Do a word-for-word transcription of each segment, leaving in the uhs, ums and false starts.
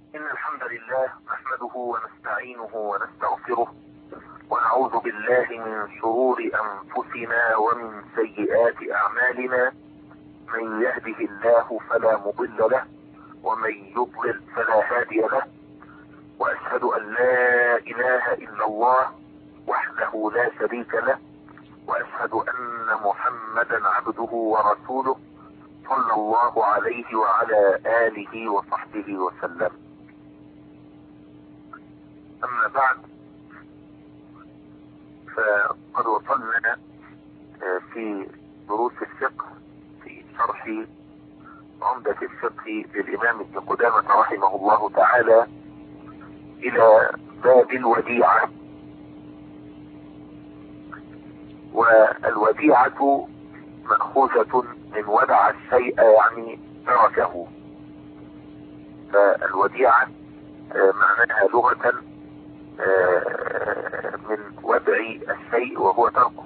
إن الحمد لله نحمده ونستعينه ونستغفره ونعوذ بالله من شرور أنفسنا ومن سيئات أعمالنا. من يهده الله فلا مضل له ومن يضلل فلا هادي له، وأشهد أن لا إله إلا الله وحده لا شريك له، وأشهد أن محمدا عبده ورسوله صلى الله عليه وعلى آله وصحبه وسلم. أما بعد، فقد وصلنا في دروس الفقه في شرح عمدة الفقه للإمام ابن قدامة رحمه الله تعالى إلى باب الوديعة. والوديعة مأخوذة من ودع الشيء، يعني تركه. فالوديعة معناها لغة من ودع الشيء وهو تركه،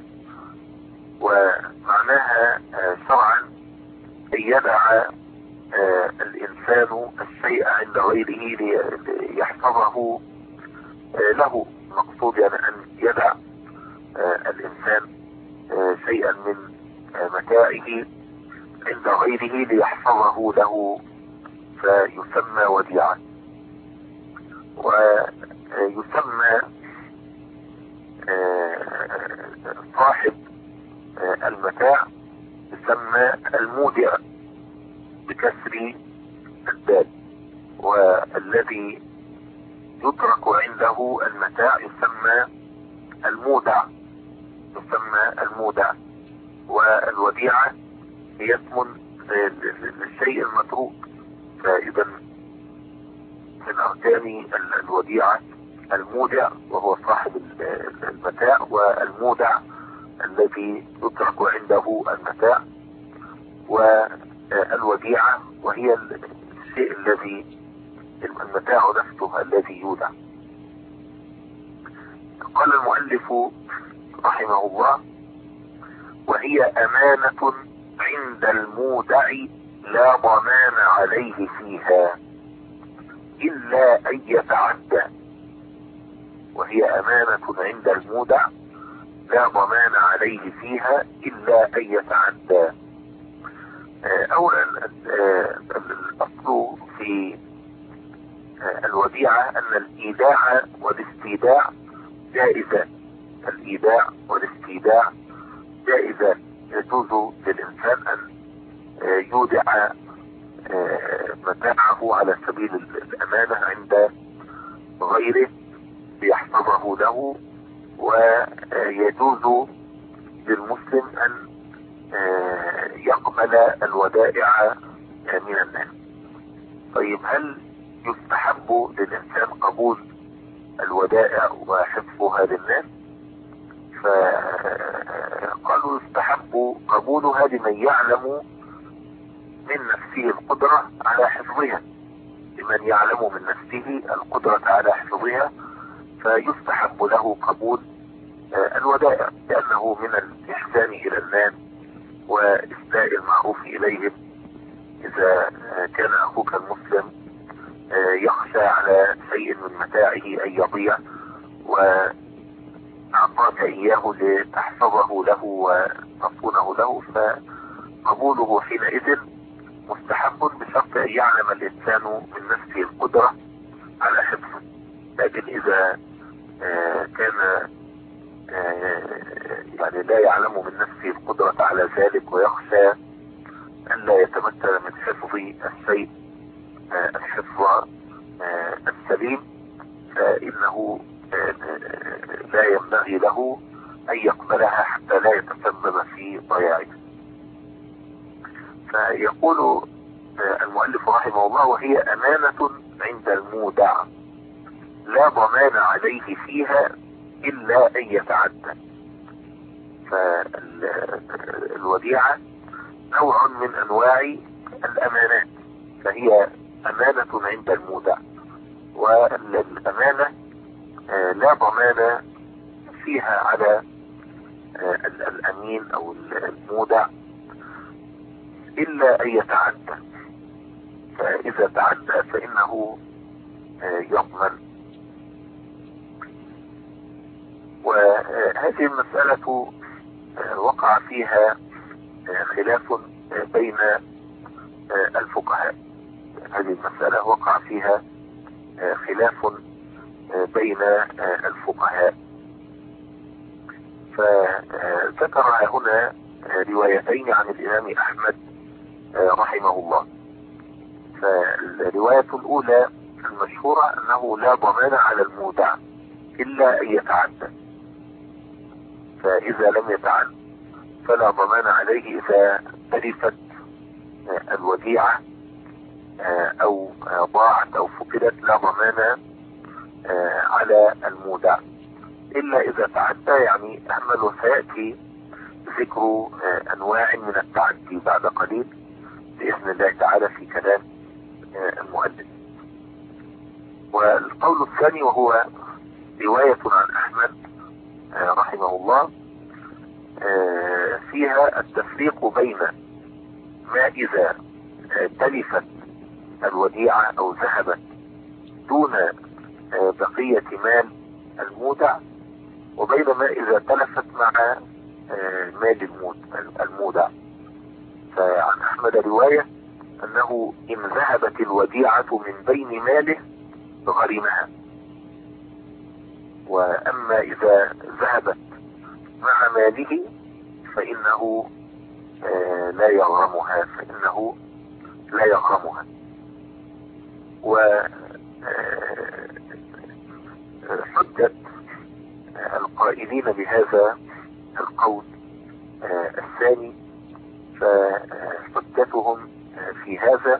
ومعناها شرعا أن يدع الإنسان الشيء عند غيره ليحفظه له. المقصود يعني أن يدع الإنسان شيئا من متاعه عند غيره ليحفظه له، فيسمى وديعة. ويسمى صاحب المتاع يسمى المودع بكسر الدال، والذي يترك عنده المتاع يسمى المودع يسمى المودع. والوديعة هي اسم للشيء المتروك. فإذا من أركان الوديعة المودع وهو صاحب المتاع، والمودع الذي يترك عنده المتاع. والوديعة وهي الشيء الذي المتاع نفسه الذي يودع. قال المؤلف رحمه الله: وهي أمانة عند المودع لا ضمان عليه فيها إلا أن يتعدى. وهي أمانة عند المودع لا ضمان عليه فيها إلا أن يتعدى. أولا، الأصل في الوديعة أن الإيداع والاستيداع جائزة. الإيداع والاستيداع جائزة. يجوز للإنسان أن يودع متاعه على سبيل الأمانة عند غيره ليحفظه له، ويجوز للمسلم أن يقبل الودائع من الناس. طيب، هل يستحب للإنسان قبول الودائع وحفظها للناس؟ فقالوا يستحب قبولها لمن يعلم من نفسه القدرة على حفظها. لمن يعلم من نفسه القدرة على حفظها فيستحب له قبول الودائع، لأنه من الإحسان إلى الناس وإسداء المعروف إليهم. إذا كان أخوك المسلم يخشى على شيء من متاعه أن يضيع وأعطاك إياه لتحفظه له وتصونه له، فقبوله حينئذ مستحب، بشرط أن يعلم الإنسان من نفسه القدرة على حفظه. لكن إذا كان يعني لا يعلم من نفسه القدرة على ذلك ويخشى أن لا يتمكن من حفظ الشيء الحفظ السليم، فإنه لا ينبغي له أن يقبلها حتى لا يتسبب في ضياعها. فيقول المؤلف رحمه الله: وهي أمانة عند المودع لا ضمان عليه فيها إلا أن يتعدى. فالوديعة نوع من أنواع الأمانات، فهي أمانة عند المودع، والأمانة لا ضمان فيها على الأمين أو المودع إلا أن يتعدى. فإذا تعدى فإنه يضمن. وهذه المسألة وقع فيها خلاف بين الفقهاء. هذه المسألة وقع فيها خلاف بين الفقهاء، فذكر هنا روايتين عن الإمام أحمد رحمه الله. فالرواية الأولى المشهورة أنه لا ضمان على المودع إلا أن يتعدى، فإذا لم يتعدى فلا ضمان عليه إذا تلفت الوديعة أو ضاعت أو فقدت، لا ضمان على المودع إلا إذا تعدى. يعني أهمل، وسيأتي ذكر أنواع من التعدي بعد قليل بإذن الله تعالى في كلام المؤلف. والقول الثاني وهو رواية عن أحمد رحمه الله فيها التفريق بين ما إذا تلفت الوديعة أو ذهبت دون بقية مال المودع، وبين ما إذا تلفت مع مال المودع. فعن أحمد رواية أنه إن ذهبت الوديعة من بين ماله غرمها، وأما إذا ذهبت مع ماله فإنه لا يغرمها فإنه لا يغرمها. وحجة القائلين بهذا القول الثاني، فحجتهم في هذا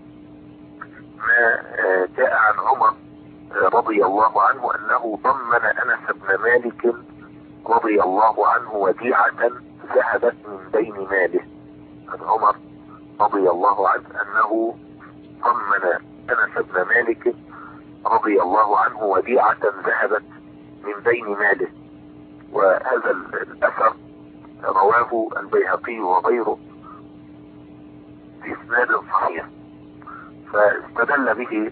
ما جاء عن عمر رضي الله عنه أنه ضمن أنس بن مالك رضي الله عنه وديعة ذهبت من بين ماله. عن عمر رضي الله عنه أنه ضمن أنس بن مالك رضي الله عنه وديعة ذهبت من بين ماله. وهذا الأثر رواه البيهقي وغيره بإسناد صحيح، فاستدل به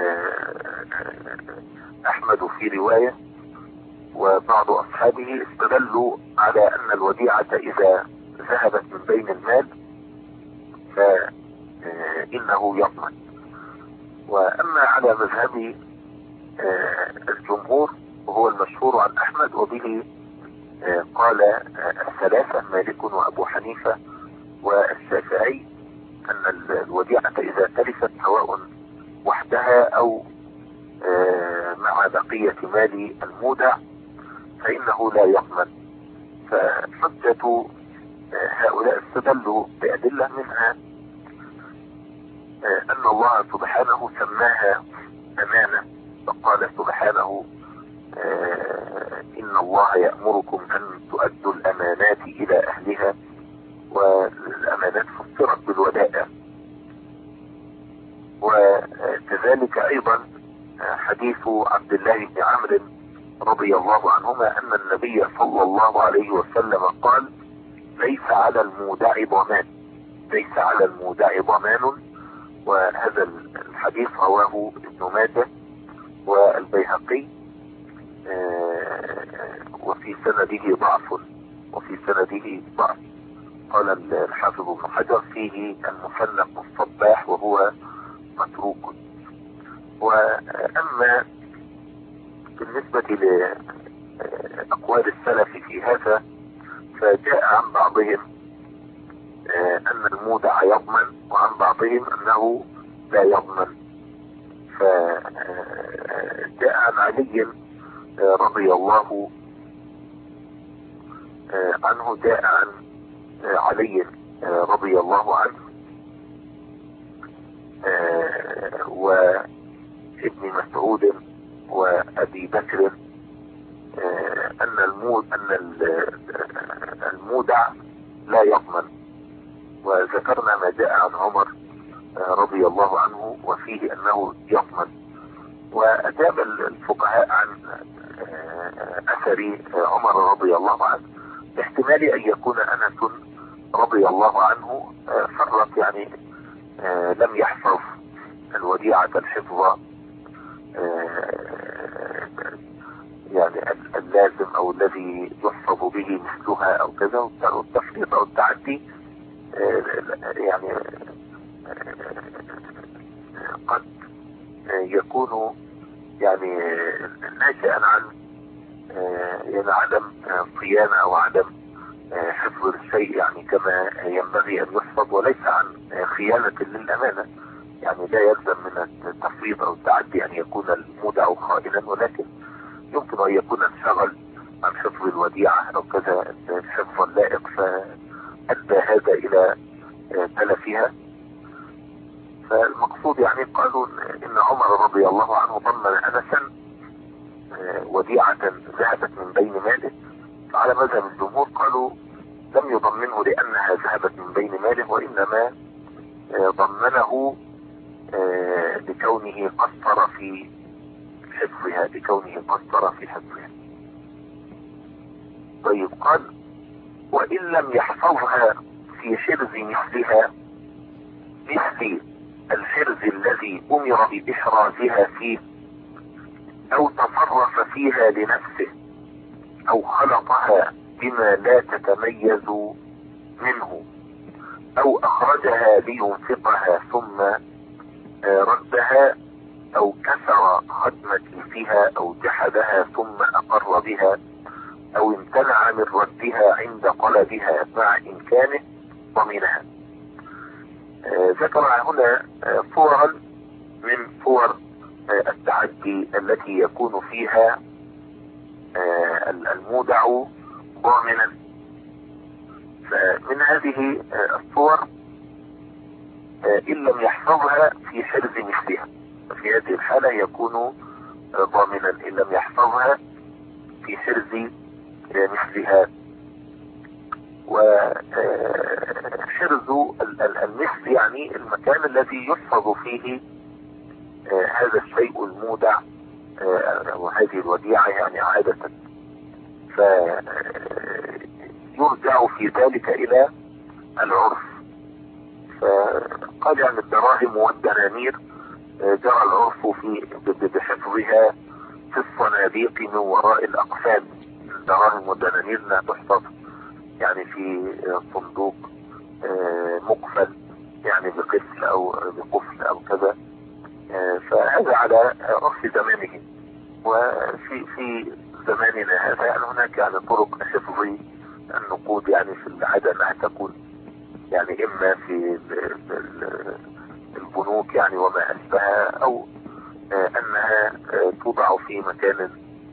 أحمد في رواية، وبعض أصحابه استدلوا على أن الوديعة إذا ذهبت من بين المال فإنه يضمن. وأما على مذهب الجمهور وهو المشهور عن أحمد، وبه قال الثلاثة مالك وأبو حنيفة والشافعي، أن الوديعة إذا تلفت سواء وحدها أو مع بقية مال المودع فإنه لا يضمن. فحجة هؤلاء استدلوا بأدلة منها أن الله سبحانه سماها أمانة، فقال سبحانه إن الله يأمركم أن تؤدوا الأمانات إلى أهلها، والأمانات فسرت بالودائع. وكذلك أيضا حديث عبد الله بن عمرو رضي الله عنهما أن النبي صلى الله عليه وسلم قال ليس على المودع ضمان، ليس على المودع ضمان. وهذا الحديث رواه ابن ماجه والبيهقي، وفي سنده ضعف وفي سنده ضعف قال الحافظ ابن حجر فيه المحنق الصباح وهو متروك. وأما بالنسبة لأقوال السلف في هذا فجاء عن بعضهم أن المودع يضمن، وعن بعضهم أنه لا يضمن. فجاء عن علي رضي الله عنه جاء عن علي رضي الله عنه وابن مسعود وأبي بكر أن المود أن المودع لا يضمن. وذكرنا ما جاء عن عمر رضي الله عنه وفيه أنه يضمن. وأجاب الفقهاء عن أثر عمر رضي الله عنه باحتمال أن يكون أنس رضي الله عنه فرط، يعني لم يحفظ الوديعة الحفظ يعني اللازم او الذي يحفظ به مثلها او كذا. والتفريط او التعدي يعني قد يكون يعني ناشئا عن يعني عدم صيانة او عدم حفظ الشيء يعني كما ينبغي ان يحفظ، وليس عن خيانة للامانة. يعني لا يلزم من التفريط او التعدي ان يكون المودع خائنا، ولكن يمكن ان يكون انشغل عن حفظ الوديعة او كذا حفظا لائق فادى هذا الى تلفها. فالمقصود يعني قالوا ان عمر رضي الله عنه ضمن انسا وديعة ذهبت من بين ماله. على مذهب الجمهور قالوا لم يضمنه لانها ذهبت من بين ماله، وانما ضمنه لكونه قصر في حفظها، لكونه قصر في حفظها. طيب قال وان لم يحفظها في حرز مثلها، مثل الحرز الذي امر باحرازها فيه، او تصرف فيها لنفسه، او خلطها بما لا تتميز منه، او اخرجها لينفقها ثم ردها، او كسر ختم كيسها، او جحدها ثم اقر بها، او امتنع من ردها عند طلبها مع امكانه ضمنها. ذكر هنا صورا من صور التعدي التي يكون فيها المودع ضامنا. فمن هذه الصور ان لم يحفظها في حرز مثلها، في هذه الحالة يكون ضامنا ان لم يحفظها في حرز مثلها. وحرز المثل يعني المكان الذي يحفظ فيه هذا الشيء المودع وهذه الوديعة يعني عادة، فيرجع في ذلك الى العرف. فقال يعني الدراهم والدنانير جرى العرف في بحفظها في الصناديق من وراء الاقفال. الدراهم والدنانير لا تحفظ يعني في صندوق مقفل يعني بقفل او بقفل او كذا. فهذا على عرف زمانه. وفي في زماننا هذا يعني هناك يعني طرق حفظ النقود يعني في العادة انها تكون يعني اما في البنوك يعني وما اشبهها، او انها توضع في مكان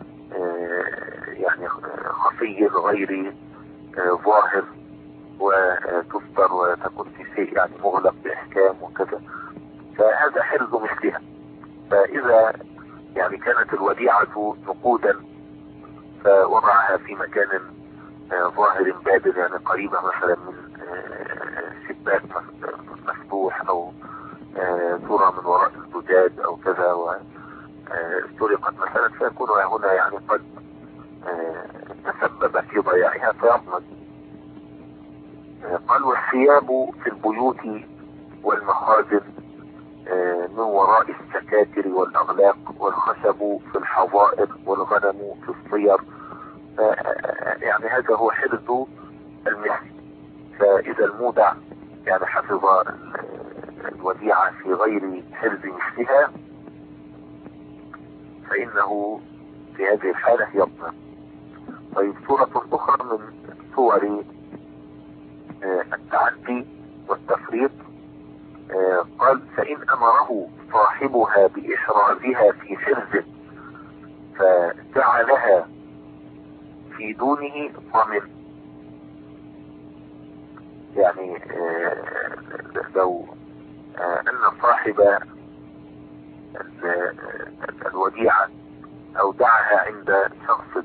يعني خفي غير ظاهر وتستر وتكون في شيء يعني مغلق باحكام وكذا. فهذا حرز مثلها. فاذا يعني كانت الوديعة نقودا فوضعها في مكان ظاهر بادر يعني قريبة مثلا من شباك مفتوح او ترى من وراء الزجاج او كذا وسرقت مثلا، فيكون هنا يعني قد تسبب في ضياعها فيضمن. قال والثياب في البيوت والمخازن من وراء السكاتر والاغلاق، والخشب في الحظائر، والغنم في الصير. يعني هذا هو حرز المثل. فاذا المودع يعني حفظ الوديعة في غير حرز مثلها فانه في هذه الحالة يضمن. طيب صورة اخرى من صور التعدي والتفريط قال فان امره صاحبها باحرازها في حرز فجعلها في دونه ضمن. يعني لو ان صاحب الوديعة اودعها عند شخص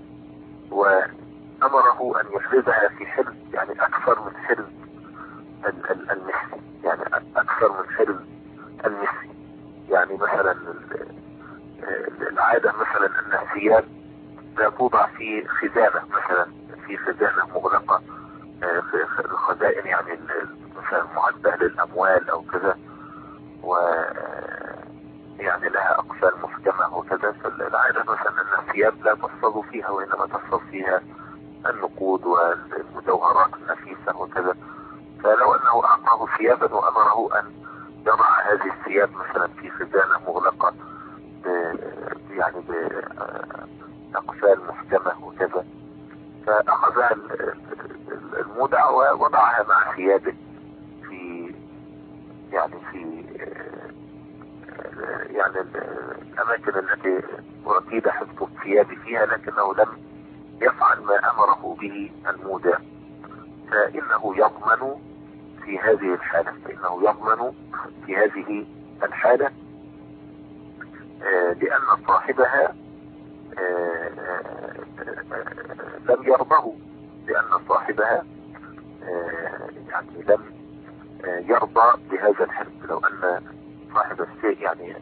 وامره ان يحرزها في حرز يعني اكثر من حرز المثل، يعني اكثر من حرز المثل. يعني مثلا العادة مثلا ان الثياب لا توضع في خزانة، مثلا في خزانة مغلقة، الخزائن يعني مثلا معدة للاموال او كذا. و يعني لها أقفال محكمة وكذا. فالعادة مثلا أن الثياب لا تصطاد فيها، وإنما تصطاد فيها النقود والمجوهرات النفيسة وكذا. فلو أنه أعطاه ثيابا وأمره أن يضع هذه الثياب مثلا في خزانة مغلقة يعني بأقفال محكمة وكذا، فأخذها المودع ووضعها مع ثيابه في يعني في يعني الأماكن التي أكيد حفظ الثياب فيها، لكنه لم يفعل ما أمره به المودع، فإنه يضمن في هذه الحالة فإنه يضمن في هذه الحالة لأن صاحبها لم يرضه، لأن صاحبها يعني لم يرضى بهذا الحرز. لو أن صاحب الشيء يعني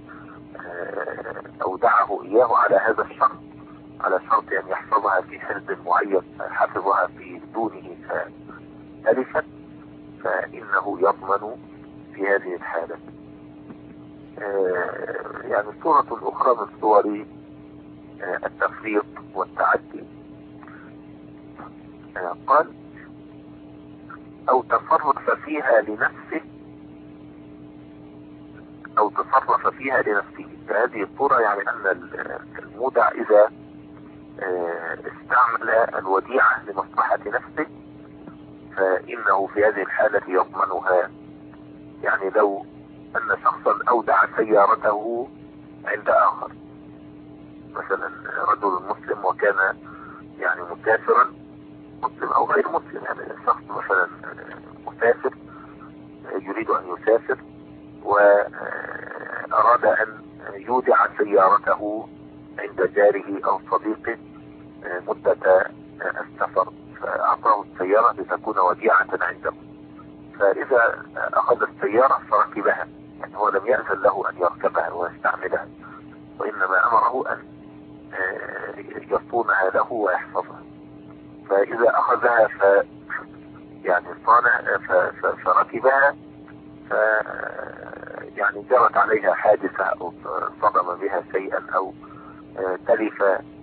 أودعه إياه على هذا الشرط، على شرط أن يحفظها في حرز معين، حفظها في دونه فألفت، فإنه يضمن في هذه الحالة. يعني صورة أخرى من صور التفريط والتعدي، قال أو تصرف فيها لنفسه أو تصرف فيها لنفسه. فهذه الصورة يعني أن المودع إذا استعمل الوديعة لمصلحة نفسه فإنه في هذه الحالة يضمنها. يعني لو أن شخصا أودع سيارته عند آخر، مثلا رجل مسلم وكان يعني مسافرا، مسلم أو غير مسلم، يعني شخص مثلا مسافر يريد أن يسافر وأراد أن يودع سيارته عند جاره أو صديقه مدة السفر، فأعطاه السيارة لتكون وديعة عنده. فإذا أخذ السيارة فركبها، يعني هو لم يأذن له أن يركبها ويستعملها، وإنما أمره أن يصونها له ويحفظها. فإذا أخذها ف يعني صانع فركبها، ف يعني جرت عليها حادثة أو صدم بها شيئا أو تلف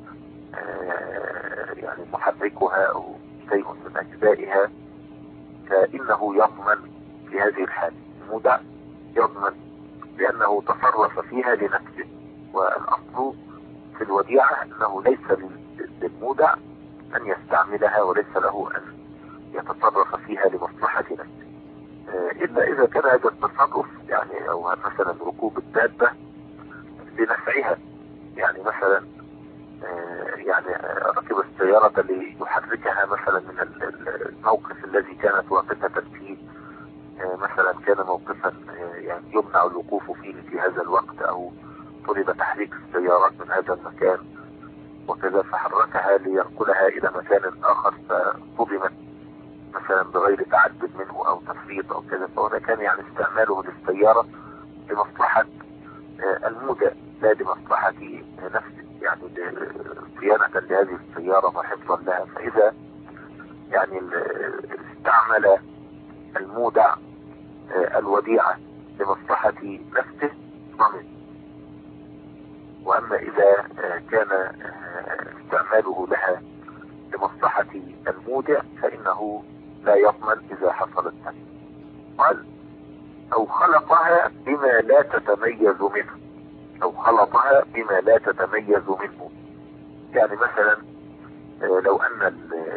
يعني محركها أو شيء من أجزائها، فإنه يضمن في هذه الحالة. المودع يضمن لأنه تصرف فيها لنفسه، والأصل في الوديعة أنه ليس للمودع أن يستعملها وليس له أن يتصرف فيها لمصلحة نفسه، إلا إذا كان هذا التصرف يعني أو مثلا ركوب الدابة لنفعها، يعني مثلا يعني ركب السيارة ليحركها مثلا من الموقف الذي كانت واقفة فيه، مثلا كان موقفا يعني يمنع الوقوف فيه في هذا الوقت، أو طلب تحريك السيارات من هذا المكان وكذا، فحركها لينقلها إلى مكان آخر فصدمت مثلا بغير تعدد منه أو تفريط أو كذا، فهذا كان يعني استعماله للسيارة لمصلحة المودع لا لمصلحة نفسه، يعني صيانة لهذه السيارة وحفظا لها. فإذا يعني استعمل المودع الوديعة لمصلحة نفسه ضمن. وأما إذا كان استعماله لها لمصلحة المودع فإنه لا يضمن إذا حصلت منه. قال أو خلطها بما لا تتميز منه، أو خلطها بما لا تتميز منه. يعني مثلا لو أن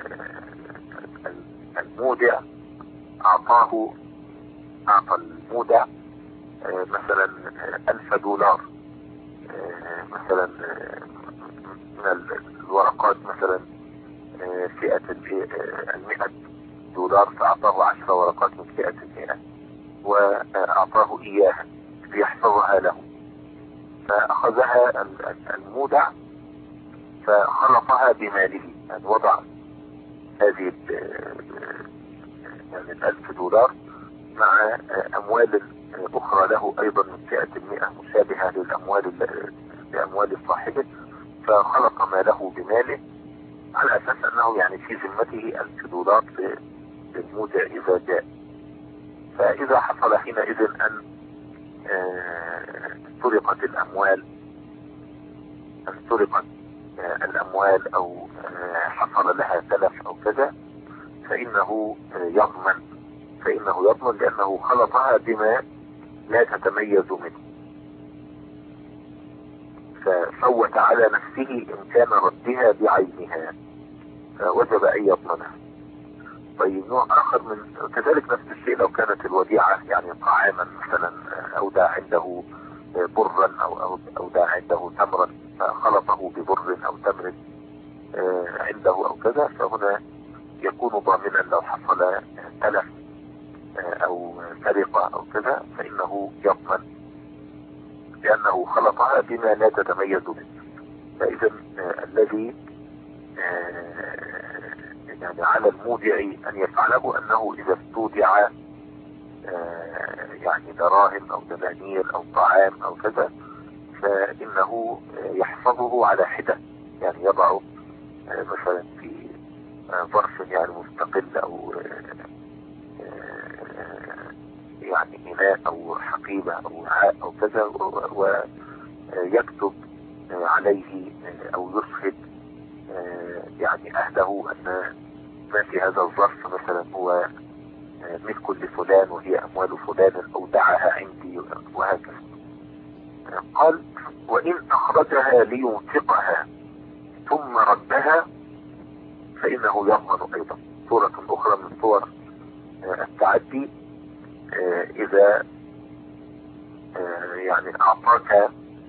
المودع أعطاه أعطى المودع مثلا ألف دولار مثلا من الورقات، مثلا فئة المئة دولار، فأعطاه عشر ورقات من فئة المئة وأعطاه إياها ليحفظها له، فأخذها المودع فخلطها بماله، يعني وضع هذه يعني الألف دولار مع أموال أخرى له أيضا من فئة المئة مشابهة للأموال لأموال صاحبه، فخلط ماله بماله على أساس أنه يعني في ذمته ألف دولار للمودع إذا جاء. فإذا حصل حينئذ أن سرقت الأموال أن سرقت الأموال أو حصل لها تلف أو كذا، فإنه يضمن فإنه يضمن لأنه خلطها بما لا تتميز منه، ففوت على نفسه إمكان ردها بعينها، فوجب أن يضمنها. طيب نوع آخر من كذلك نفس الشيء لو كانت الوديعة يعني طعاما مثلا، أودع عنده برا أو أودع عنده تمرا فخلطه ببر أو تمر عنده أو كذا، فهنا يكون ضامنا لو حصل تلف أو سرقة أو كذا، فإنه يضمن لأنه خلطها بما لا تتميز منه. فإذا الذي يعني على المودع أن يفعله أنه إذا استودع يعني دراهم أو دنانير أو طعام أو كذا، فإنه يحفظه على حدة، يعني يضعه مثلا في ظرف يعني مستقل أو يعني إناء أو حقيبة أو وعاء أو كذا، ويكتب عليه أو يشهد يعني أهله أن ما في هذا الظرف مثلا هو ملك لفلان وهي أموال فلان أودعها عندي وهكذا. قال وإن أخرجها لينفقها ثم ردها فإنه يضمن أيضا. صورة أخرى من صور التعدي، إذا يعني أعطاك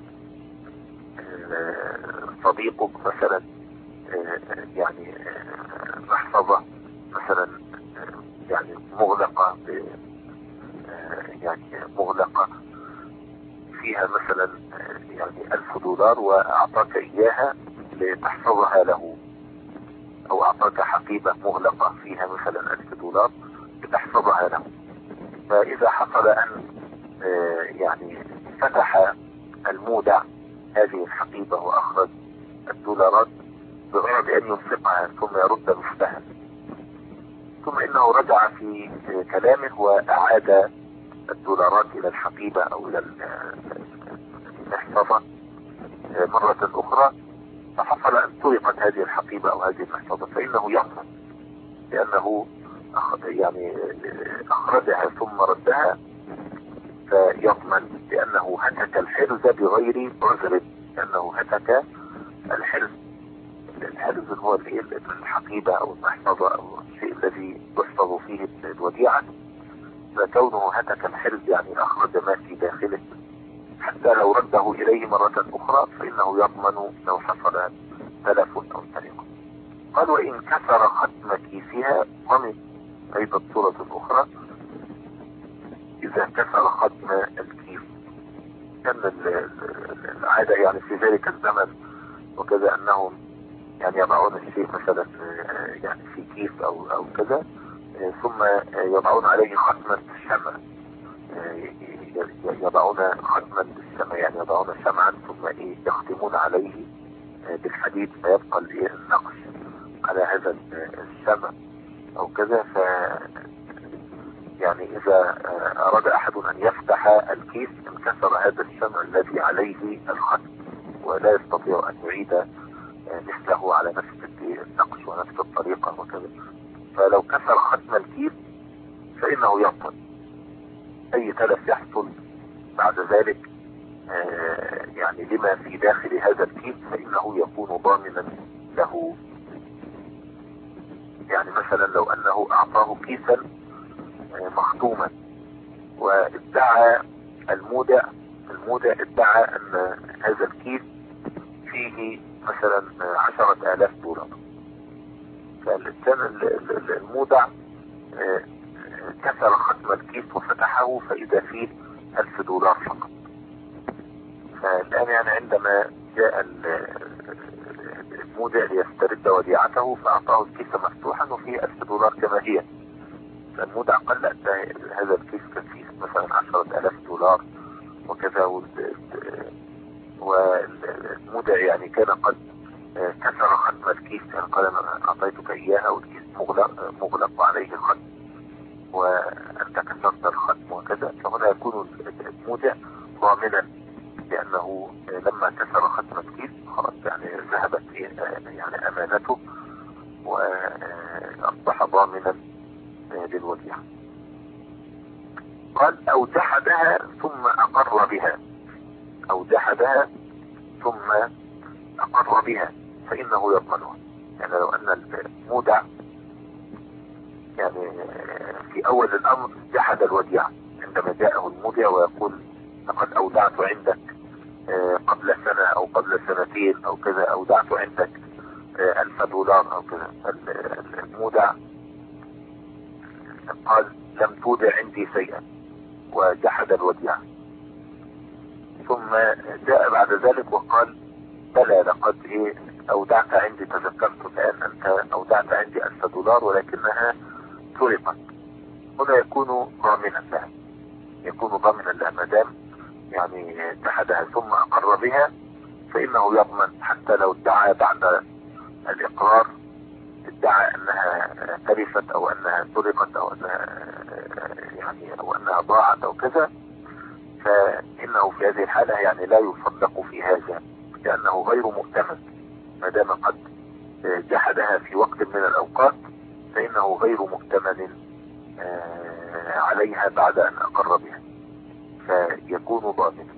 صديقك مثلا يعني محفظة مثلا يعني مغلقة يعني مغلقة فيها مثلا يعني ألف دولار، وأعطاك إياها لتحفظها له، أو أعطاك حقيبة مغلقة فيها مثلا ألف دولار لتحفظها له. فإذا حصل أن يعني فتح المودع هذه الحقيبة وأخرج الدولارات بغرض أن ينفقها ثم يرد مثلها، ثم إنه رجع في كلامه وأعاد الدولارات إلى الحقيبة أو إلى المحفظة مرة أخرى، فحصل أن سرقت هذه الحقيبة أو هذه المحفظة، فإنه يضمن لأنه يعني أخرجها ثم ردها، فيضمن لأنه هتك الحرز بغير عذر، لأنه هتك الحرز. الحرز هو الحقيبة أو المحفظة أو الشيء الذي يحفظ فيه الوديعة، فكونه هتك الحرز يعني أخرج ما في داخله، حتى لو رده إليه مرة أخرى فإنه يضمن لو حصل تلف أو سرقة. قال وإن كسر ختم كيسها ضمن. أيضا صورة أخرى إذا كسر ختم الكيس، كان العادة يعني في ذلك الزمن وكذا أنهم يعني يضعون الشيء مثلا يعني في كيس أو أو كذا، ثم يضعون عليه ختما الشمع، يضعون ختما بالشمع يعني يضعون شمعا ثم إيه يختمون عليه بالحديد فيبقى النقش على هذا الشمع أو كذا. ف يعني إذا أراد أحد أن يفتح الكيس انكسر هذا الشمع الذي عليه الختم، ولا يستطيع أن يعيد مثله على نفس النقش ونفس الطريقة وكذا. فلو كسر ختم الكيس فإنه يبطل أي تلف يحصل بعد ذلك يعني لما في داخل هذا الكيس، فإنه يكون ضامنا له. يعني مثلا لو أنه أعطاه كيسا مختوما وادعى المودع المودع ادعى أن هذا الكيس فيه مثلا عشرة آلاف دولار، فالإنسان المودع كسر ختم الكيس وفتحه فإذا فيه ألف دولار فقط. فالآن يعني عندما جاء المودع ليسترد وديعته فأعطاه الكيس مفتوحا وفيه ألف دولار كما هي، فالمودع قال لا هذا الكيس كان فيه مثلا عشرة آلاف دولار وكذا، والمودع يعني كان قد كسر ختم الكيس، يعني قال أنا أعطيتك إياها والكيس مغلق, مغلق عليه الختم وأنت كسرت الختم وكذا، فهنا يكون المودع ضامنا، لأنه لما كسر ختم الكيس خلاص يعني ذهبت يعني أمانته وأصبح ضامنا للوديعة. قال أو جحدها ثم أقر بها، أو جحدها ثم أقر بها فإنه يضمنها. يعني لو أن المودع يعني في أول الأمر جحد الوديعة عندما جاءه المودع ويقول لقد أودعت عندك قبل سنة أو قبل سنتين أو كذا، أودعت عندك ألف دولار أو كذا، المودع قال لم تودع عندي شيئا وجحد الوديعة، ثم جاء بعد ذلك وقال بلى لقد ايه اودعت عندي، تذكرت الان انت اودعت عندي الف دولار ولكنها سرقت. هنا يكون ضامنا لها، يكون ضامنا لها ما دام يعني جحدها ثم اقر بها، فانه يضمن حتى لو ادعى بعد الاقرار ادعى انها تلفت او انها سرقت او انها يعني او انها ضاعت او كذا، فانه في هذه الحالة يعني لا يصدق في هذا، لانه غير مؤتمن ما دام قد جحدها في وقت من الاوقات، فانه غير مؤتمن عليها بعد ان اقر بها، فيكون ضامنا.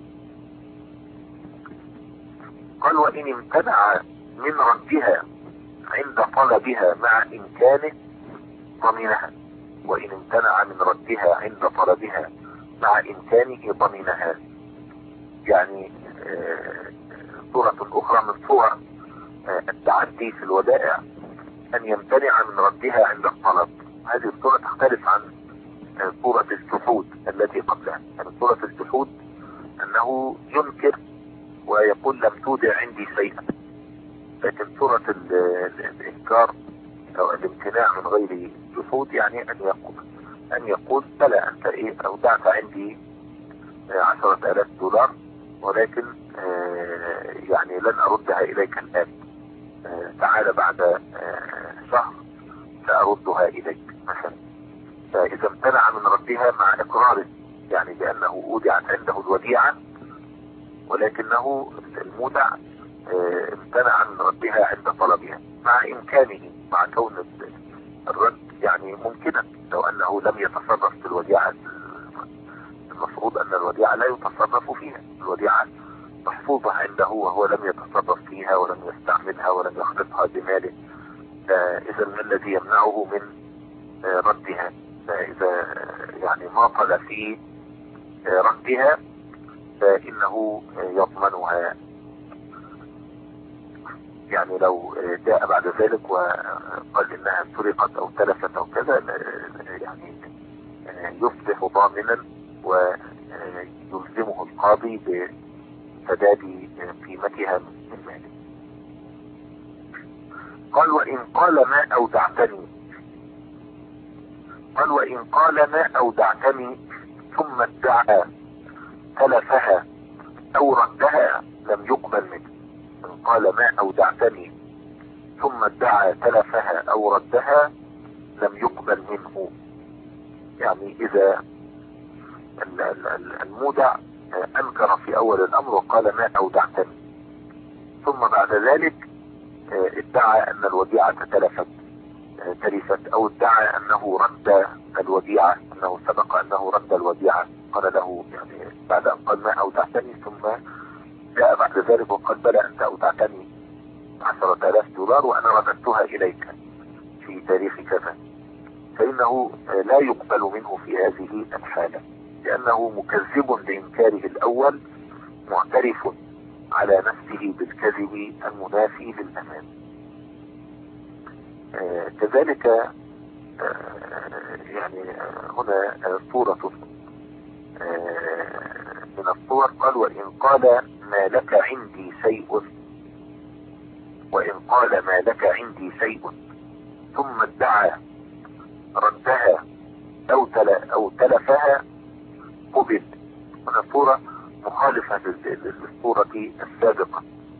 قال وان امتنع من ردها عند طلبها مع امكانه ضمنها، وان امتنع من ردها عند طلبها مع امكانه ضمنها. يعني صورة اخرى من صور التعدي في الودائع ان يمتنع من ردها عند الطلب. هذه الصورة تختلف عن صورة الجحود التي قبلها. يعني صورة الجحود انه ينكر ويقول لم تودع عندي شيئا، لكن صورة الانكار او الامتناع من غير جحود يعني ان يقول ان يقول بلى انت ايه اودعت عندي عشرة الاف دولار ولكن يعني لن اردها اليك الان، تعال بعد شهر ساردها اليك مثلا. فاذا امتنع من ردها مع اقراره يعني بانه اودعت عنده الوديعة ولكنه المودع امتنع من ردها عند طلبها مع امكانه، مع كون الرد يعني ممكنا لو انه لم يتصرف في الوديعة. المفروض ان الوديعة لا يتصرف فيها، الوديعة محفوظة عنده وهو لم يتصرف فيها ولم يستعملها ولم يخلطها بماله، اذا ما الذي يمنعه من ردها؟ فاذا يعني ماطل في ردها فانه يضمنها. يعني لو جاء بعد ذلك وقال انها سرقت او تلفت او كذا يعني يصبح ضامنا ويلزمه القاضي بسداد قيمتها من ماله. قال وان قال ما اودعتني، قال وان قال ما اودعتني ثم ادعى تلفها او ردها لم يقبل منه. قال ما اودعتني ثم ادعى تلفها او ردها لم يقبل منه. يعني اذا المودع انكر في اول الامر وقال ما اودعتني، ثم بعد ذلك ادعى ان الوديعة تلفت تلفت او ادعى انه رد الوديعة، انه سبق انه رد الوديعة، قال له يعني بعد ان قال ما اودعتني ثم جاء بعد ذلك وقال بلى انت اودعتني عشرة الاف دولار وانا رددتها اليك في تاريخ كذا، فانه لا يقبل منه في هذه الحالة، لانه مكذب لانكاره الاول معترف على نفسه بالكذب المنافي للامان. آه كذلك آه يعني هنا صورة آه من الصور. قال وإن قال ما لك عندي شيء، وإن قال ما لك عندي شيء ثم ادعى ردها أو, تل أو تلفها قبل. هنا صورة مخالفة للصورة السابقة.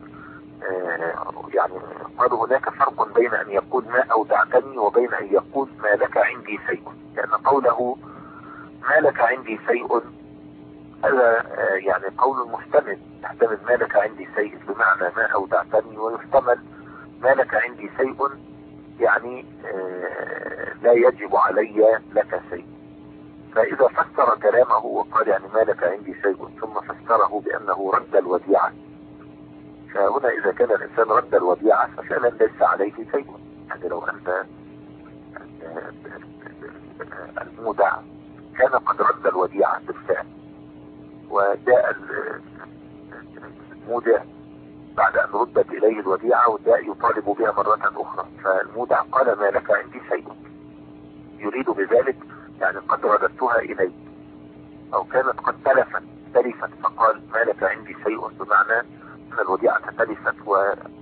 يعني قال هناك فرق بين أن يقول ما أودعتني وبين أن يقول ما لك عندي شيء، لأن قوله ما لك عندي شيء هذا يعني قول محتمل، يحتمل ما لك عندي شيء بمعنى ما أودعتني، ويحتمل ما لك عندي شيء يعني لا يجب علي لك شيء. فإذا فسر كلامه وقال يعني ما لك عندي شيء ثم فسره بأنه رد الوديعة، فهنا إذا كان الإنسان رد الوديعة ففعلا ليس عليه شيء. يعني لو أن المودع كان قد رد الوديعة بالفعل، وجاء المودع بعد أن ردت إليه الوديعة وجاء يطالب بها مرة أخرى، فالمودع قال ما لك عندي شيء، يريد بذلك يعني قد رددتها إليك، أو كانت قد تلفت تلفت فقال ما لك عندي شيء، بمعنى أن الوديعة تلفت و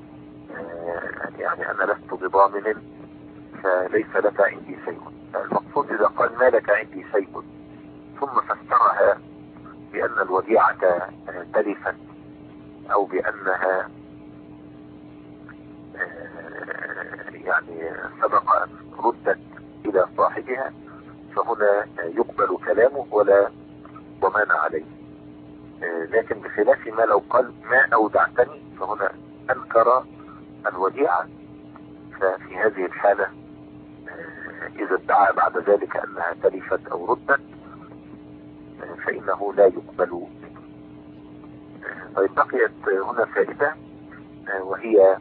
يعني أنا لست بضامن فليس لك عندي شيء. المقصود إذا قال ما لك عندي شيء ثم فسرها بأن الوديعة تلفت أو بأنها يعني سبق أن ردت إلى صاحبها، فهنا يقبل كلامه ولا ضمان عليه. لكن بخلاف ما لو قال ما أودعتني فهنا أنكر الوديعة، ففي هذه الحالة إذا ادعى بعد ذلك أنها تلفت أو ردت فإنه لا يقبل. طيب بقيت هنا فائدة، وهي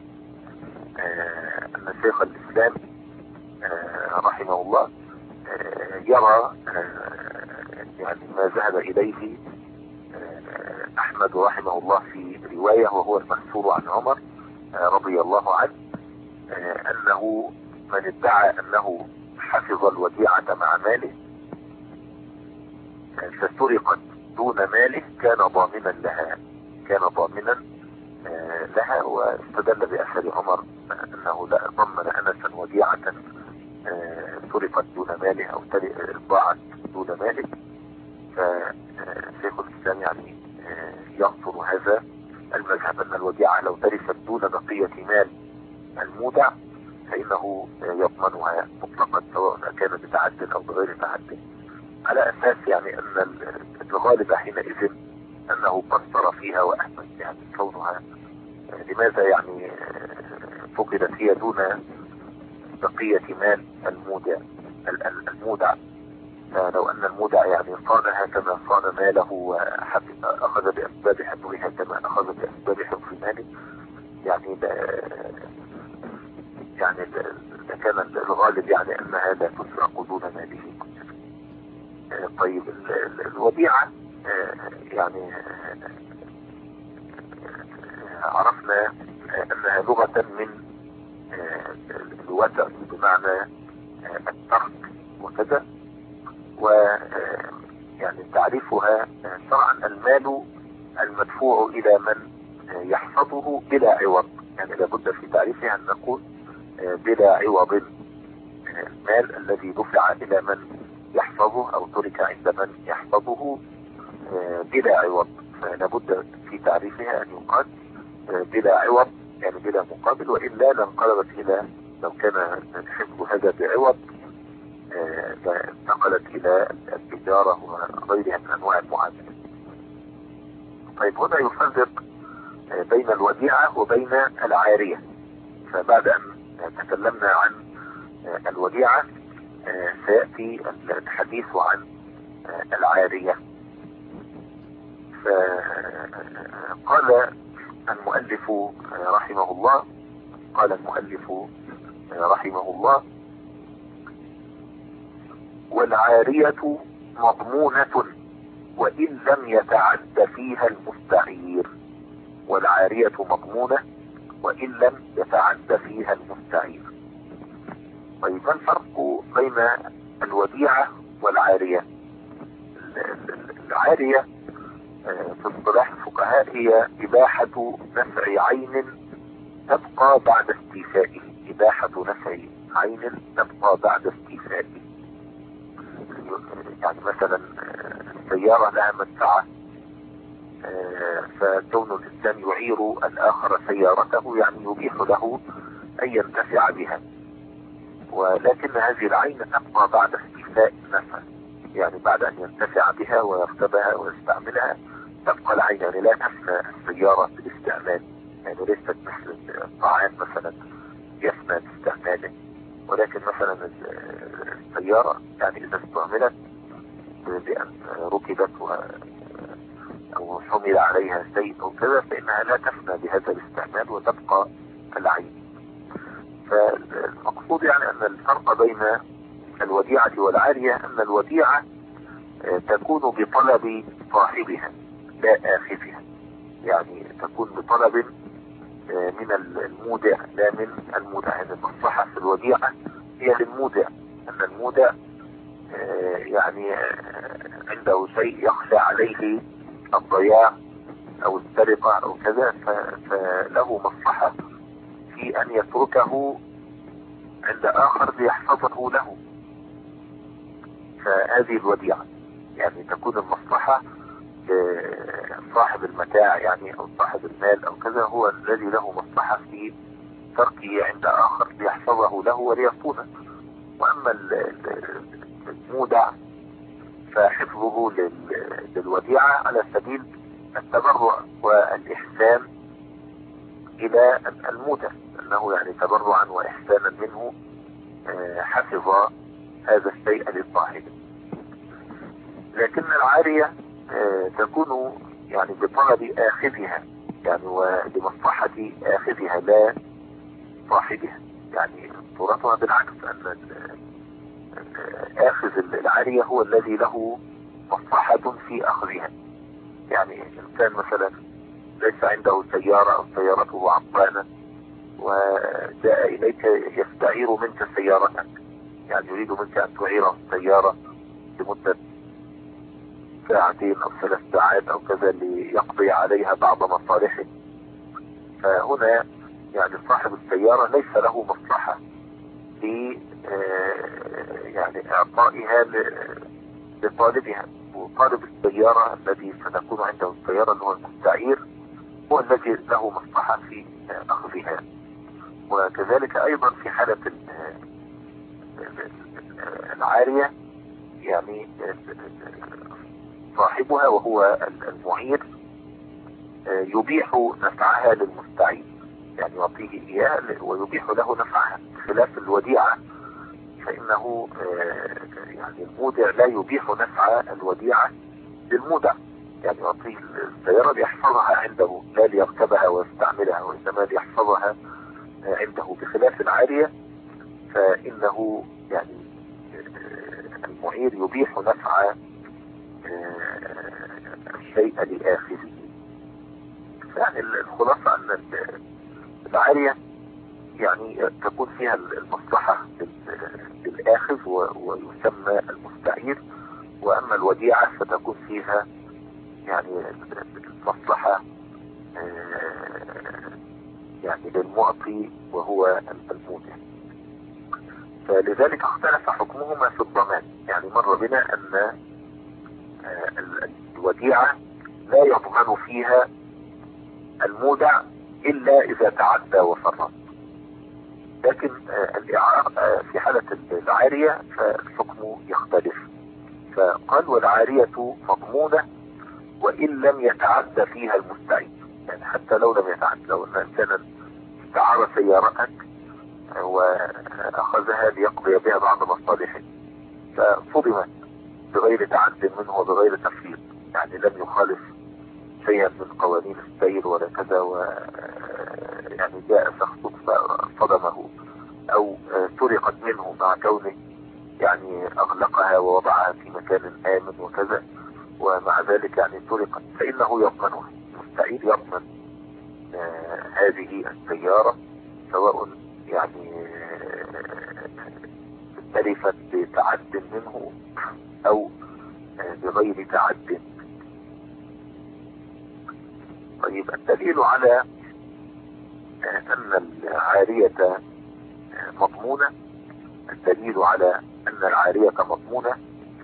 أن شيخ الإسلام رحمه الله يرى يعني ما ذهب إليه أحمد رحمه الله في رواية وهو المنصور عن عمر رضي الله عنه، أنه من ادعى أنه حفظ الوديعة مع ماله فسرقت دون ماله كان ضامنا لها كان ضامنا لها واستدل بأثر عمر أنه لا ضمن أنسا وديعة سرقت دون ماله أو ضاعت دون ماله. فشيخ الإسلام يعني ينصر هذا المذهب أن الوديعة لو تلفت دون بقية مال المودع فإنه يضمنها مطلقا سواء كان بتعد أو بغير تعد، على أساس يعني أن الغالب حينئذ أنه قصر فيها وأحمد، يعني كونها لماذا يعني فقدت هي دون بقية مال المودع المودع لو أن المودع يعني صانها كما صان ماله وأخذ بأسباب حفظها كما أخذ بأسباب حفظ ماله، يعني يعني كان الغالب يعني أنها لا تسرق دون ماله. طيب الوديعة يعني عرفنا أنها لغة من الوتر بمعنى الترك وكذا، ويعني تعريفها شرعا المال المدفوع إلى من يحفظه بلا عوض، يعني لابد في تعريفها أن نقول بلا عوض، المال الذي دفع إلى من يحفظه أو ترك عند من يحفظه بلا عوض، فلابد في تعريفها أن يقال بلا عوض يعني بلا مقابل، وإلا لانقلبت إلى لو كان حفظ هذا بعوض انتقلت إلى التجارة وغيرها من أنواع المعاملة. طيب هنا يفرق بين الوديعة وبين العارية، فبعد أن تكلمنا عن الوديعة سيأتي الحديث عن العارية. فقال المؤلف رحمه الله قال المؤلف رحمه الله والعارية مضمونة وإن لم يتعد فيها المستعير، والعارية مضمونة وإن لم يتعد فيها المستعير. طيب ما الفرق بين الوديعة والعارية؟ العارية في اصطلاح الفقهاء هي إباحة نفع عين تبقى بعد استيفائه، إباحة نفع عين تبقى بعد استيفائه. يعني مثلا السيارة لها منفعة، فكون الإنسان يعير الآخر سيارته يعني يبيح له أن ينتفع بها، ولكن هذه العين تبقى بعد استيفاء النفع. يعني بعد أن ينتفع بها ويركبها ويستعملها تبقى العين، يعني لا تفنى السيارة بالاستعمال، يعني ليست مثل الطعام مثلا يفنى باستعماله، ولكن مثلا السيارة يعني إذا استعملت بأن ركبت أو حمل عليها شيء أو كذا فإنها لا تفنى بهذا الاستعمال وتبقى العين. فالمقصود يعني أن الفرق بين الوديعة والعارية أن الوديعة تكون بطلب صاحبها لا آخذها، يعني تكون بطلب من المودع لا من المودع. يعني المصلحة في الوديعة هي للمودع، أن المودع يعني عنده شيء يخشى عليه الضياع أو السرقة أو كذا، فله مصلحة في أن يتركه عند آخر ليحفظه له، فهذه الوديعة. يعني تكون المصلحة صاحب المتاع يعني أو صاحب المال أو كذا هو الذي له مصلحة في تركه عند آخر ليحفظه له وليصونه. وأما المودع فحفظه للوديعة على سبيل التبرع والإحسان إلى المودع، أنه يعني تبرعا وإحسانا منه حفظ هذا الشيء للصاحب. لكن العارية تكون يعني بطلب آخذها، يعني ولمصلحة آخذها لا صاحبها. يعني صورتها بالعكس، أن آخذ العارية هو الذي له مصلحة في أخذها. يعني إنسان مثلا ليس عنده سيارة أو سيارته عطلانة وجاء إليك يستعير منك سيارتك، يعني يريد منك أن تعيره السيارة لمدة ساعتين أو ثلاث ساعات أو كذا ليقضي عليها بعض مصالحه. فهنا يعني صاحب السيارة ليس له مصلحة في يعني إعطائها لطالبها، وطالب السيارة الذي ستكون عنده السيارة اللي هو المستعير هو الذي له مصلحة في أخذها. وكذلك أيضا في حالة العارية يعني صاحبها وهو المعير يبيح نفعها للمستعير، يعني يعطيه إياه ويبيح له نفعها، خلاف الوديعة فإنه يعني المودع لا يبيح نفع الوديعة للمودع، يعني يعطيه السيارة ليحفظها عنده لا ليركبها ويستعملها، وإنما ليحفظها عنده. بخلاف العارية فإنه يعني المعير يبيح نفع الشيء لآخذه. يعني الخلاصة أن العارية يعني تكون فيها المصلحة للآخذ ويسمى المستعير، وأما الوديعة فتكون فيها يعني المصلحة يعني للمعطي وهو المودع. فلذلك اختلف حكمهما في الضمان. يعني مر بنا أن الوديعة لا يضمن فيها المودع إلا إذا تعدى وفرط، لكن في حالة العارية فالحكم يختلف. فقال والعارية مضمونة وإن لم يتعدى فيها المستعير، يعني حتى لو لم يتعدى، لو أن إنسانا استعار سيارتك وأخذها ليقضي بها بعض مصالحه فصدمت بغير تعد منه وبغير تفريط، يعني لم يخالف شيئا من قوانين السير ولا كذا، و يعني جاء شخص فصدمه أو سرقت منه مع كونه يعني أغلقها ووضعها في مكان آمن وكذا، ومع ذلك يعني سرقت، فإنه يضمنها. المستعير يضمن آه هذه السيارة سواء يعني تلفت بتعد منه أو آه بغير تعد. طيب الدليل على آه أن العارية مضمونة، الدليل على أن العارية مضمونة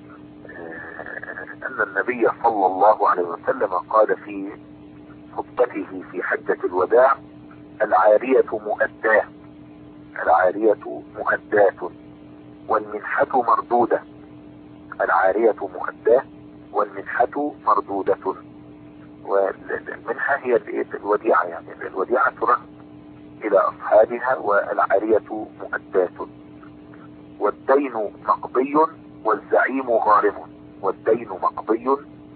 أن النبي صلى الله عليه وسلم قال في خطبته في حجة الوداع: العارية مؤداة، العارية مؤداة والمنحة مردودة. العارية مؤداة والمنحة مردودة. والمنحة هي الوديعة، يعني الوديعة ترد إلى أصحابها، والعارية مؤداة. والدين مقضي والزعيم غارم. والدين مقضي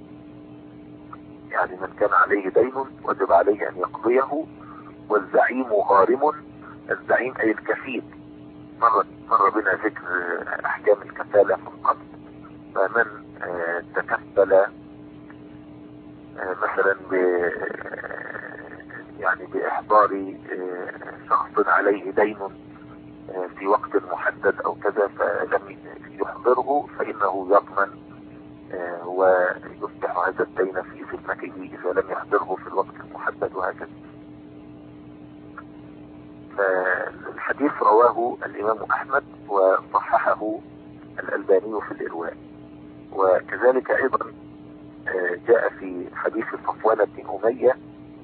يعني من كان عليه دين وجب عليه أن يقضيه، والزعيم غارم. الزعيم أي الكفيل. مر, مر بنا ذكر أحكام الكفالة من قبل. فمن تكفل مثلا ب يعني بإحضار شخص عليه دين في وقت محدد أو كذا، فلم يحضره فإنه يضمن ويصبح هذا الدين في ذمته إذا لم يحضره في الوقت المحدد، وهكذا. فالحديث رواه الإمام أحمد وصححه الألباني في الإرواء. وكذلك أيضا جاء في حديث صفوان بن أمية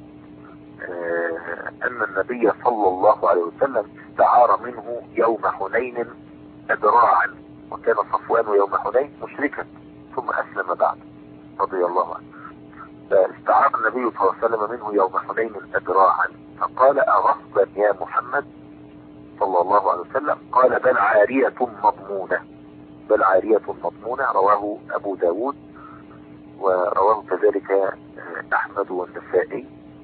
أن النبي صلى الله عليه وسلم استعار منه يوم حنين أدراعا، وكان صفوان يوم حنين مشركا ثم أسلم بعد رضي الله عنه. فاستعار النبي صلى الله عليه وسلم منه يوم حنين أدراعا، فقال: أغصبا يا محمد صلى الله عليه وسلم؟ قال: بل عارية مضمونة. بل عارية مضمونة. رواه أبو داود، ورواه كذلك أحمد والنسائي،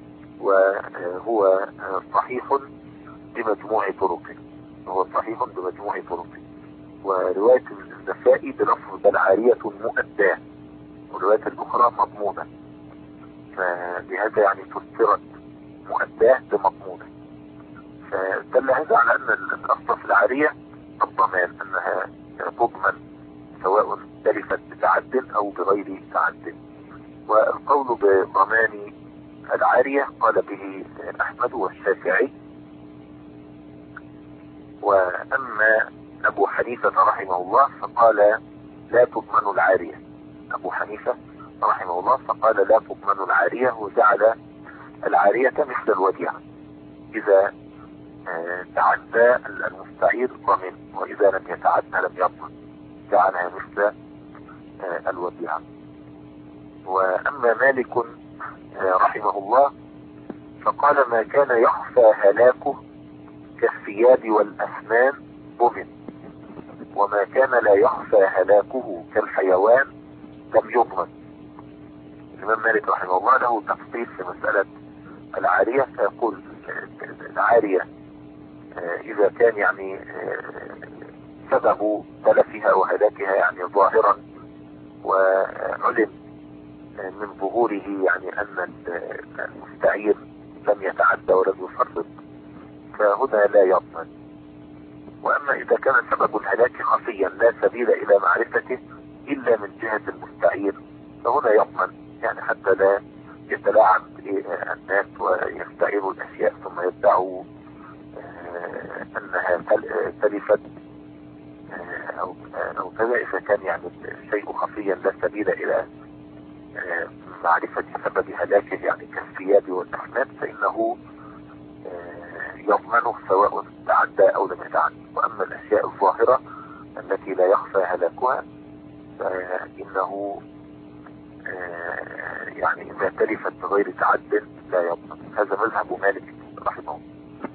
وهو صحيح بمجموع طرقه. هو صحيح بمجموع طرقه. ورواية النسائي بلفظ بل عارية مؤداة، والرواية الأخرى مضمونة. فبهذا يعني فسرت مؤداة بمضمونة. فدل هذا على أن الأصل في العارية الضمان، أنها تضمن سواء تلفت بتعد أو بغير تعد. والقول بضمان العارية قال به أحمد والشافعي. وأما أبو حنيفة رحمه الله فقال لا تضمن العارية. أبو حنيفة رحمه الله فقال لا تضمن العارية، وجعل العارية مثل الوديعة، إذا تعدى المستعير ضمن، وإذا لم يتعدى لم يضمن، جعلها مثل الوديعة. وأما مالك رحمه الله فقال ما كان يخفى هلاكه كالثياب والأسنان ضمن، وما كان لا يخفى هلاكه كالحيوان لم يضمن. الإمام مالك رحمه الله له تفصيل في مسألة العارية، فيقول العارية إذا كان يعني سبب تلفها وهلاكها يعني ظاهرا وعلم من ظهوره يعني أن المستعير لم يتعدى ولم يفرط، فهنا لا يضمن. وأما إذا كان سبب الهلاك خفيا لا سبيل إلى معرفته إلا من جهة المستعير فهنا يضمن، يعني حتى لا يتلاعب الناس ويستعيروا الأشياء ثم يدعوا أنها تلفت أو أو كذا. إذا كان يعني الشيء خفيا لا سبيل إلى معرفة سبب هلاكه يعني كالثياب والأحناف فإنه يضمنه سواء تعدى أو لم يتعدى. وأما الأشياء الظاهرة التي لا يخفى هلاكها فإنه يعني إذا تلفت بغير تعد لا يضمن. هذا مذهب مالك رحمه الله.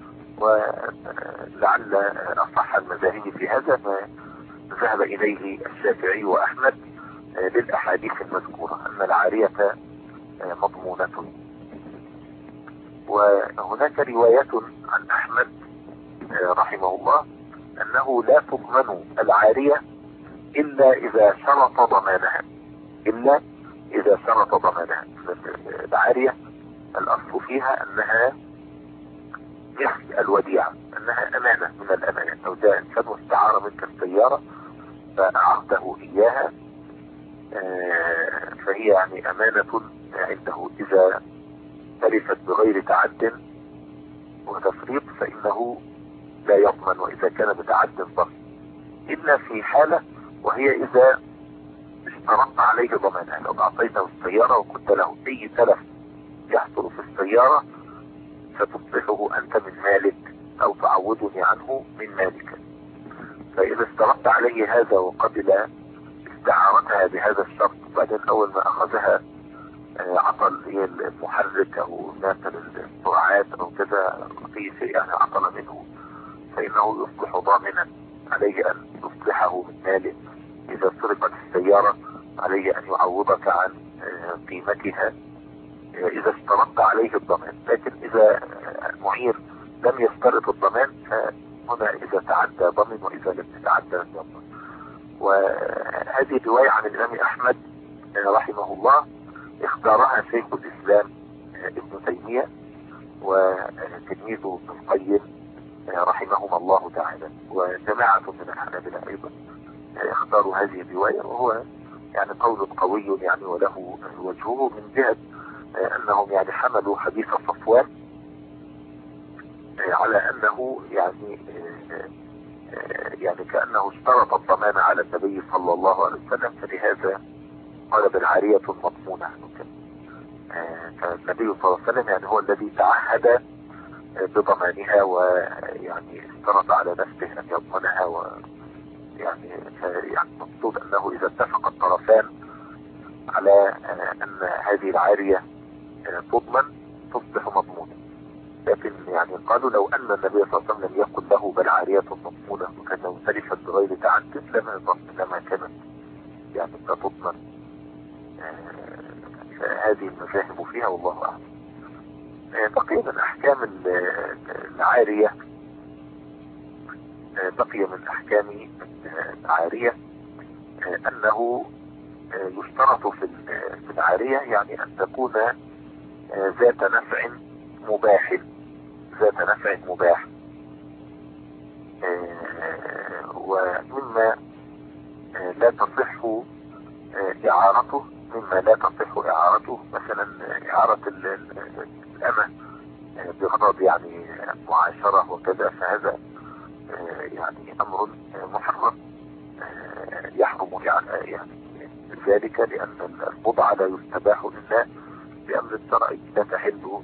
ولعل أصح المذاهب في هذا ما ذهب إليه الشافعي وأحمد للأحاديث المذكورة أن العارية مضمونة. وهناك رواية عن أحمد رحمه الله أنه لا تضمن العارية إلا إذا شرط ضمانها، إلا إذا شرط ضمانها. العارية الأصل فيها أنها مثل الوديعة، أنها أمانة من الأمانة. لو جاء إنسان واستعار منك السيارة فأعطته إياها فهي يعني أمانة عنده، إذا تلفت بغير تعد وتفريط فإنه لا يضمن، وإذا كان بتعد ضمن، إلا في حالة وهي إذا اشترطت عليه ضمانها. لو أعطيته السيارة وكنت له أي تلف يحصل في السيارة فتصبحه أنت من مالك أو تعودني عنه من مالك. فإذا اشترطت عليه هذا وقبل استعارتها بهذا الشرط، وبعدين اول ما اخذها عطل هي المحرك او مثل السرعات او كذا في شيء يعني عطل منه، فانه يصبح ضامنا، عليه ان يصلحه من ماله. اذا سرقت السيارة عليه ان يعوضك عن قيمتها اذا اشترطت عليه الضمان. لكن اذا معير لم يشترط الضمان فهنا اذا تعدى ضمن واذا لم يتعدى ضمن. وهذه رواية عن الامام احمد رحمه الله اختارها شيخ الاسلام ابن تيمية وتلميذه ابن القيم رحمهما الله تعالى، وجماعة من الحنابلة ايضا اختاروا هذه الرواية، وهو يعني قول قوي يعني وله وجهه من جهة انهم يعني حملوا حديث صفوان على انه يعني يعني كأنه اشترط الضمان على النبي صلى الله عليه وسلم، فلهذا قال بالعارية مضمونة. كان النبي صلى الله عليه وسلم يعني هو الذي تعهد بضمانها ويعني اشترط على نفسه ان يضمنها، ويعني يعني مقصود انه اذا اتفق الطرفان على ان هذه العارية تضمن تصبح مضمونة. لكن يعني قالوا لو ان النبي صلى الله عليه وسلم لم يقل له بل عارية مضمونة وكان لو تلفت بغير تعدد لما ضمن لما كانت يعني لا تضمن. هذه المذاهب فيها والله اعلم. بقي من احكام العارية بقي من احكام العارية انه يشترط في العارية يعني ان تكون ذات نفع مباح، ذات نفع مباح. ومما لا تصح اعارته مما لا تصح اعارته مثلا اعارة الامة بغرض يعني معاشرة وكذا، فهذا يعني امر محرم يحرم يعني ذلك، لان البضع لا يستباح الا بامر الشرع، لا تحل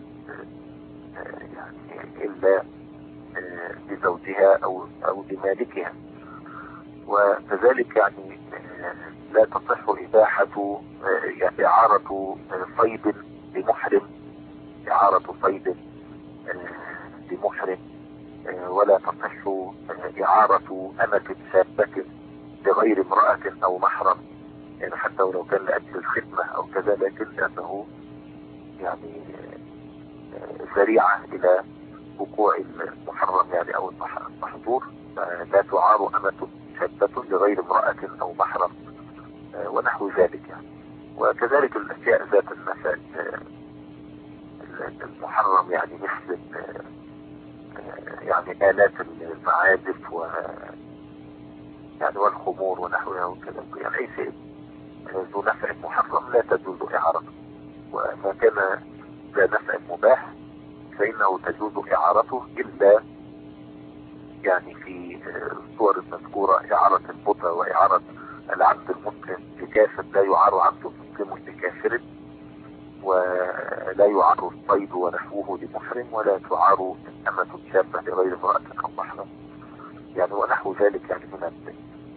يعني الا لزوجها او او لمالكها. وكذلك يعني لا تصح اباحة يعني اعارة صيد لمحرم، اعارة صيد لمحرم، ولا تصح اعارة امة شابة لغير امرأة او محرم، يعني حتى ولو كان لاجل الخدمة او كذا، لكن لانه يعني ذريعة الى وقوع المحرم يعني او المحظور، لا تعار امة شابة لغير امرأة او محرم ونحو ذلك يعني. وكذلك الاشياء ذات النفع المحرم يعني مثل يعني آلات المعازف و يعني والخمور ونحوها وكذا، يعني اي شيء ذو نفع محرم لا تجوز اعارته. وما كان ذا نفع مباح فانه تجوز اعارته الا يعني في الصور المذكورة، اعارة البطة واعارة العبد المسلم لكافر، لا يعار عبد مسلم لكافر، ولا يعار الصيد ونحوه لمحرم، ولا تعار أمة شابة لغير امرأة أو محرم يعني ونحو ذلك يعني من الدين.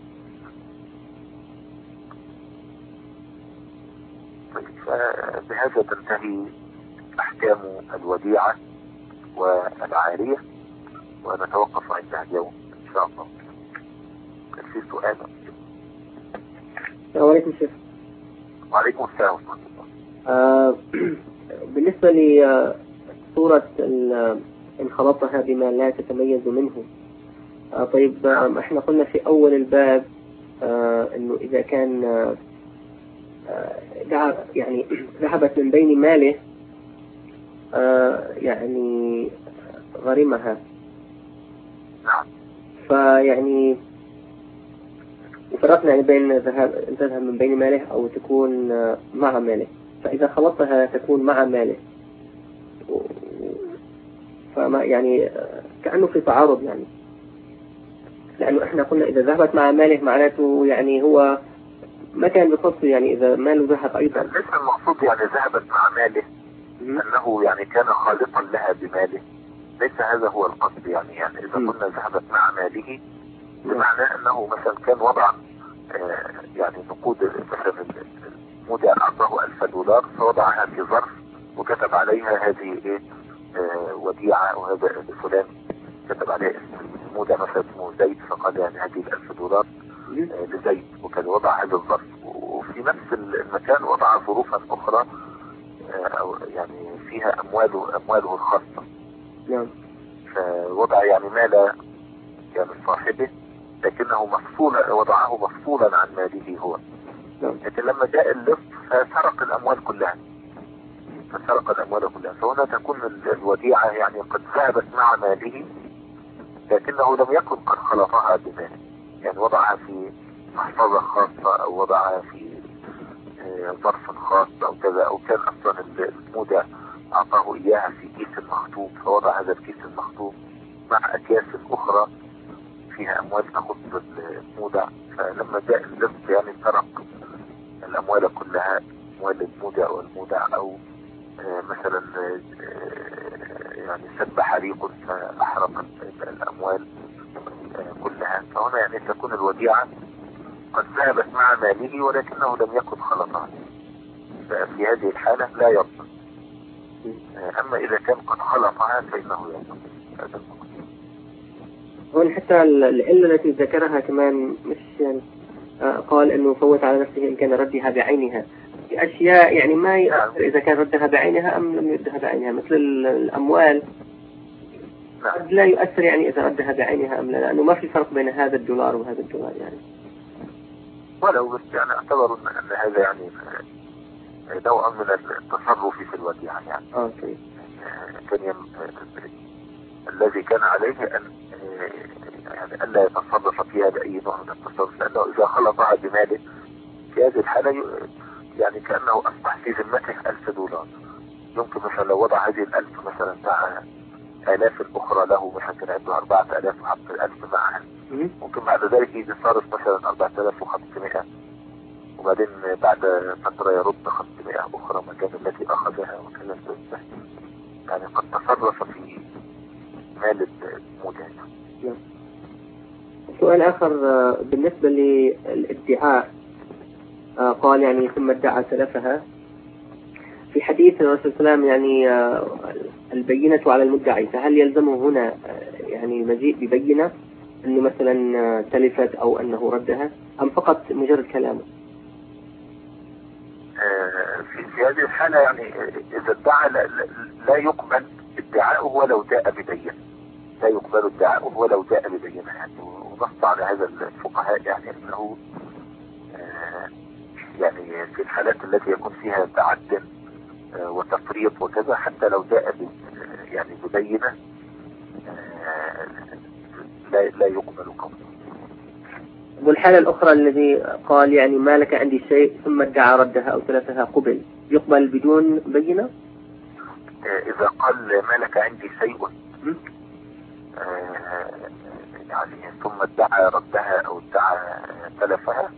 فبهذا تنتهي أحكام الوديعة والعارية، ونتوقف عندها اليوم إن شاء الله. كان في سؤال؟ السلام عليكم شيخ. وعليكم السلام ورحمة الله. آه بالنسبة لصورة إن خلطها بما لا تتميز منه، آه طيب آه احنا قلنا في أول الباب آه إنه إذا كان آه يعني ذهبت من بين ماله آه يعني غرمها، فيعني وفرقنا يعني بين ذهاب تذهب من بين ماله أو تكون مع ماله، فإذا خلطها تكون مع ماله، فما يعني كأنه في تعارض يعني، لأنه إحنا قلنا إذا ذهبت مع ماله معناته يعني هو ما كان بقصد يعني إذا ماله ذهب أيضا. ليس المقصود يعني ذهبت مع ماله أنه يعني كان خالطا لها بماله، ليس هذا هو القصد يعني. يعني إذا قلنا ذهبت مع ماله بمعنى أنه مثلا كان وضعا يعني نقود مثلا المودع أعطاه ألف دولار فوضعها في ظرف وكتب عليها هذه ايه وديعة، وهذا فلان كتب عليها اسم المودع مثلا اسمه زيد فقال يعني هذه الألف دولار لزيد، وكان وضع هذا الظرف. وفي نفس المكان وضع ظروفا أخرى أو يعني فيها أمواله أمواله الخاصة. نعم. فوضع يعني مال يعني صاحبه لكنه مفصولا، وضعه مفصولا عن ماله هو. لكن لما جاء اللص فسرق الأموال كلها، فسرق الأموال كلها. فهنا تكون الوديعة يعني قد ذهبت مع ماله لكنه لم يكن قد خلطها بماله، يعني وضعها في محفظة خاصة أو وضعها في ظرف خاص أو كذا، أو كان أصلا المودع أعطاه إياها في كيس مخطوط فوضع هذا الكيس المخطوط مع أكياس أخرى فيها أموال تخص المودع. فلما جاء اللص يعني سرق الأموال كلها، أموال المودع والمودع، أو مثلا يعني سب حريق فأحرق الأموال كلها. فهنا يعني تكون الوديعة قد ذهبت مع ماله ولكنه لم يكن خلطها، ففي هذه الحالة لا يضمن. أما إذا كان قد خلطها فإنه يضمن. هون حتى العلة التي ذكرها كمان مش يعني قال أنه فوت على نفسه إن كان ردها بعينها، في أشياء يعني ما يأثر إذا كان ردها بعينها أم لم يردها بعينها، مثل الأموال قد لا يؤثر يعني إذا ردها بعينها أم لا، لأنه ما في فرق بين هذا الدولار وهذا الدولار يعني. ولو بس يعني اعتبروا أن هذا يعني نوع من التصرف في الوديعة يعني. آه طيب. كان يم... الذي كان عليه أن يعني ألا يتصرف فيها بأي نوع من التصرف، لأنه إذا خلطها بماله في هذه الحالة يعني كأنه أصبح في ذمته ألف دولار. يمكن مثلا لو وضع هذه الألف مثلا مع آلاف الأخرى له، مثلا كان عنده أربعة آلاف وحط الألف معها، ممكن بعد ذلك يجي صارف مثلا أربعة آلاف وخمسمائة وبعدين بعد فترة يرد خمسمائة أخرى مكان التي أخذها وكذا. يعني قد تصرف في مال المودع. سؤال آخر بالنسبة للادعاء، قال يعني ثم ادعى سلفها. في حديث الرسول صلى الله عليه وسلم يعني البينة على المدعي، فهل يلزمه هنا يعني مجيء ببينة أنه مثلا تلفت أو أنه ردها أم فقط مجرد كلامه؟ في, في هذه الحالة يعني إذا ادعى لا, لا يقبل ادعاؤه ولو جاء ببينة، لا يقبل ادعاؤه ولو جاء ببينة يعني. ونص على هذا الفقهاء يعني أنه يعني في الحالات التي يكون فيها تعد وتفريط وكذا حتى لو جاء يعني ببينة لا لا يقبل قوله. والحالة الأخرى الذي قال يعني ما لك عندي شيء ثم ادعى ردها أو تلفها قبل، يقبل بدون بينة؟ إذا قال ما لك عندي شيء يعني ثم ادعى ردها أو ادعى تلفها،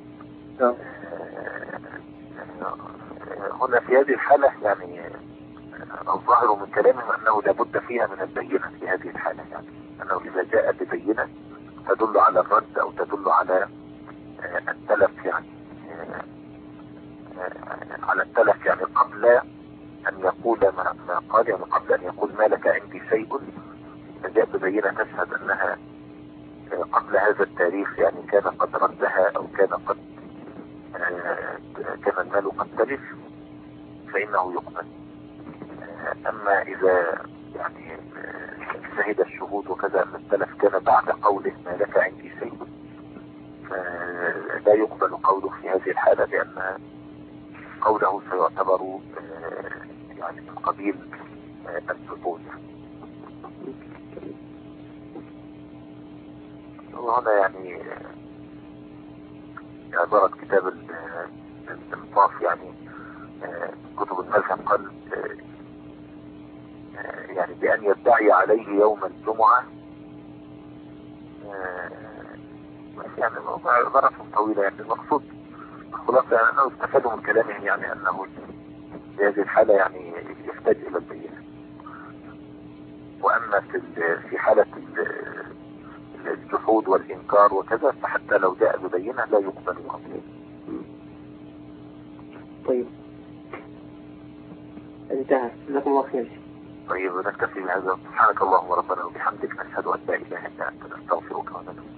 هنا في هذه الحالة يعني الظاهر من كلامهم أنه لابد فيها من البينة في هذه الحالة، يعني أنه إذا جاء ببينة تدل على الرد أو تدل على التلف، يعني على التلف يعني قبل أن يقول ما, ما قال، يعني قبل أن يقول ما لك عندي شيء جاء ببينة تشهد أنها قبل هذا التاريخ يعني كان قد ردها أو كان قد كان المال قد تلف فإنه يقبل. أما إذا يعني شهد الشهود وكذا أن التلف كان بعد قوله ما لك عندي شيء فلا يقبل قوله في هذه الحالة، لأن قوله سيعتبر يعني من قبيل السقوط. وهنا يعني عبارة كتاب الانصاف يعني كتب المذهب قال يعني بأن يدعي عليه يوم الجمعة، يعني عبارة طويلة يعني المقصود خلاص يعني أنه استفادوا من كلامهم يعني أنه في هذه الحالة يعني يحتاج إلى البينة. وأما في في حالة الجحود والإنكار وكذا، فحتى لو جاء ببينة لا يقبل قبله. طيب انتهى، جزاكم الله خير. طيب نكتفي بهذا. سبحانك اللهم ربنا وبحمدك، نشهد أن لا إله إلا أنت، نستغفرك ونتوب